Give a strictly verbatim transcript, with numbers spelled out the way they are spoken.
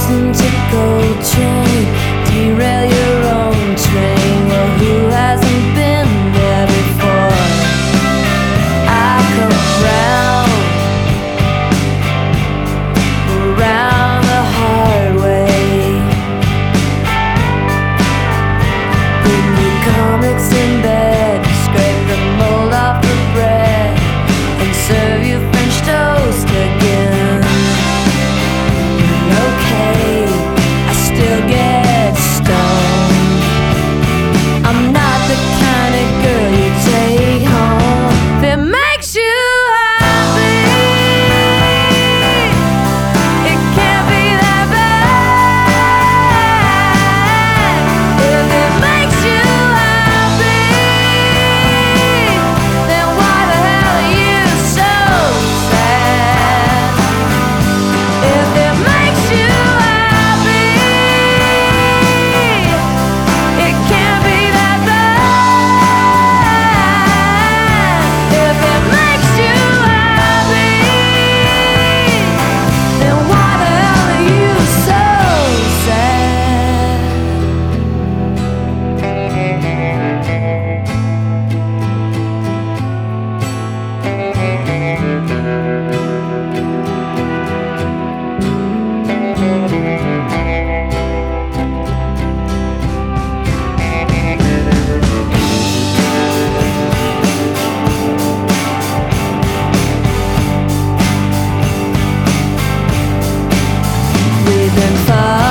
listen to Coltrane, derail your own train. Well, who hasn't been there before? I come round, around the hard way. Bring you comics in bed, scrape the mold off the bread, and serve you French toast again. Okay, I still get stoned. I'm not the kind of girl you take home. If it makes you happy, it can't be that bad. If it makes you happy, then why the hell are you so sad? If it makes you happy, it can't be that bad. If it makes you happy, then why the hell are you so sad? We've been far